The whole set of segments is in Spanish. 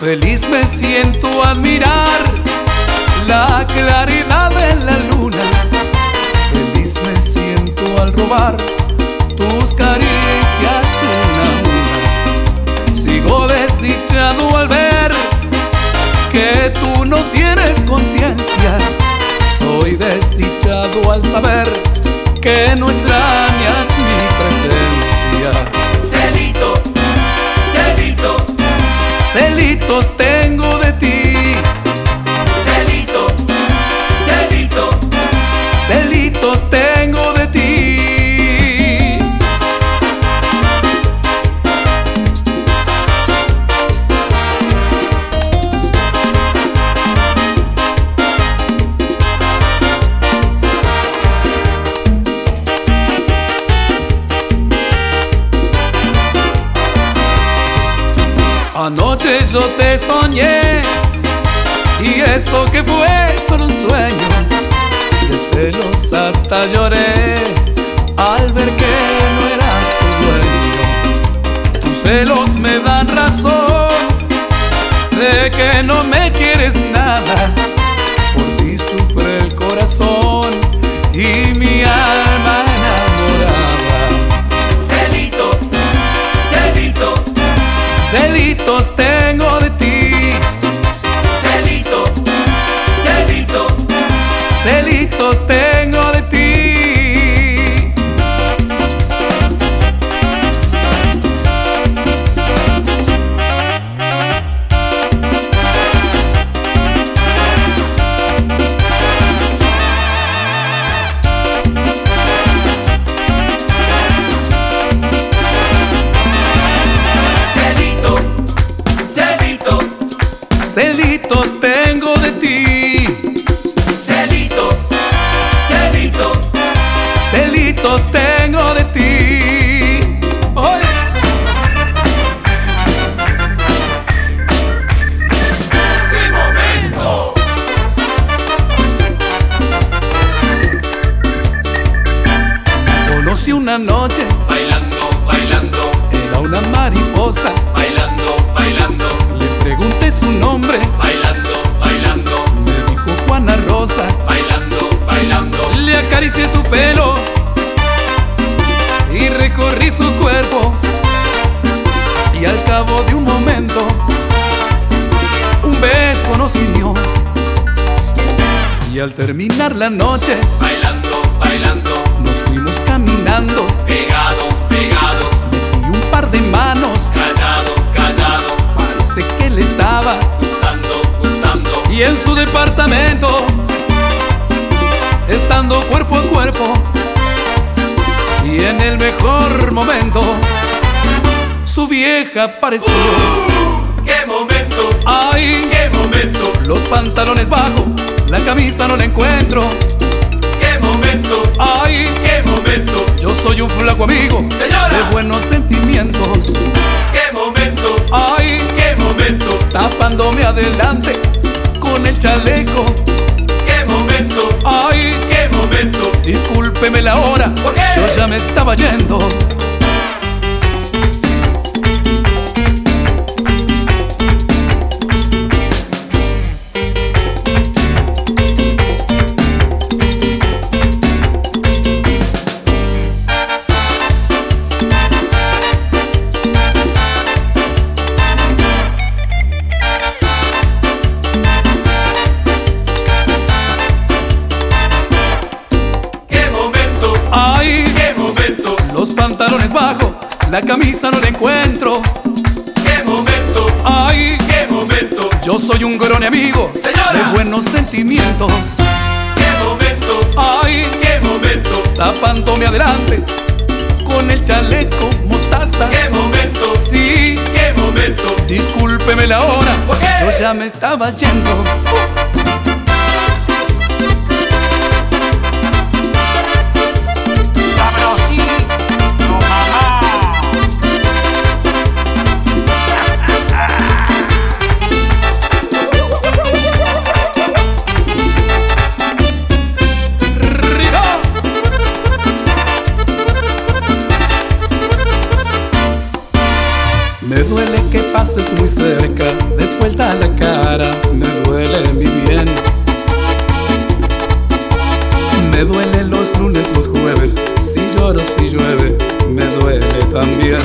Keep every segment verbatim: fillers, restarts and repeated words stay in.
Feliz me siento al mirar la claridad de la luna. Feliz me siento al robar tus caricias una a una. Sigo desdichado al ver que tú no tienes conciencia. Soy desdichado al saber que no extrañas mi presencia. Celito, celito, celitos tengo de ti. celito, celito, Celitos tengo de ti. Anoche yo te soñé y eso que fue solo un sueño. De celos hasta lloré al ver que no era tu dueño. Tus celos me dan razón de que no me quieres nada. Por ti sufre el corazón y mi alma enamorada. celito, celito, Celitos tengo de ti. celito, celito, Celitos tengo de ti. celito, celito, Celitos tengo de ti. celito, celito, Celitos tengo de ti. Oye. ¡Qué momento! Conocí una noche, Bailando, bailando, era una mariposa. bailando, bailando, Le pregunté su nombre, bailando, bailando, me dijo Juana Rosa. bailando, bailando, Le acaricié su pelo y recorrí su cuerpo. Y al cabo de un momento, un beso nos unió. Y al terminar la noche, bailando, bailando, nos fuimos caminando. pegados, pegados, Y un par de manos, callado, callado, parece que le estaba. gustando, gustando, Y en su departamento, estando cuerpo a cuerpo, y en el mejor momento, su vieja apareció. ¡qué momento! Ay, ¡Qué momento! los pantalones bajo, la camisa no la encuentro. ¡Qué momento! Ay, ¡Qué momento! yo soy un flaco amigo Señora. de buenos sentimientos. ¡Qué momento! Ay, ¡Qué momento! tapándome adelante con el chaleco. ¡Qué momento! Ay, ¡Qué momento! discúlpeme la hora, ¿Por qué? yo ya me estaba yendo. ¡Qué momento! Ay, ¡Qué momento! los pantalones bajo, la camisa no la encuentro. ¡Qué momento! Ay, ¡Qué momento! yo soy un grone amigo Señora. de buenos sentimientos. ¡Qué momento! Ay, ¡Qué momento! tapándome adelante con el chaleco mostaza. ¡Qué momento! Sí, ¡Qué momento! discúlpeme la hora, ¿Por qué? yo ya me estaba yendo. Sabrosito, mamá. duele que pases muy cerca, des vuelta a la cara, me duele mi bien. Me duele los lunes, los jueves, si lloro, si llueve, me duele también.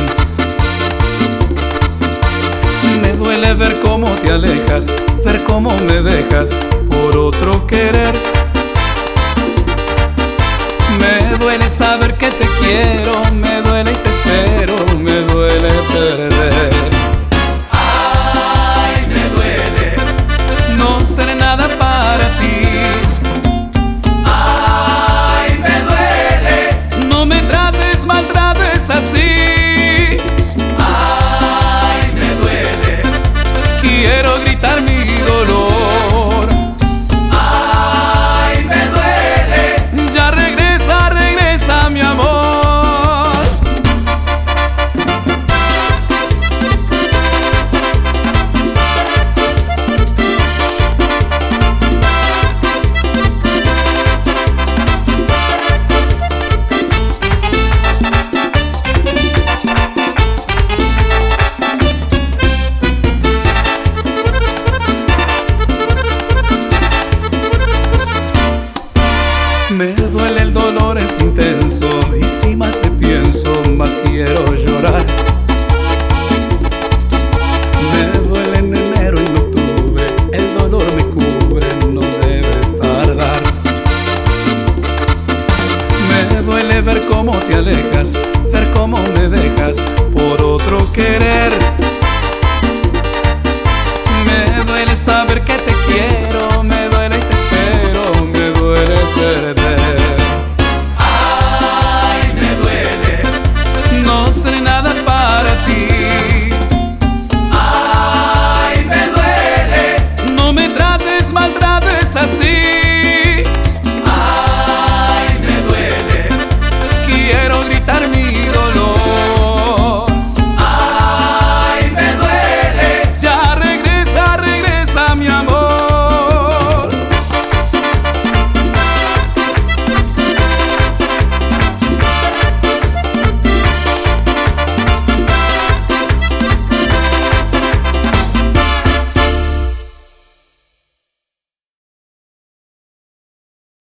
Me duele ver cómo te alejas, ver cómo me dejas por otro querer. Me duele saber que te quiero, me duele y te espero, me duele perder. Ay, me duele no ser nada para ti. Ay, me duele No me trates, maltrates así. Ay, me duele Quiero gritar mi dolor. Ay, me duele Ya regresa, regresa mi amor. Me duele, el dolor es intenso y si más te pienso, más quiero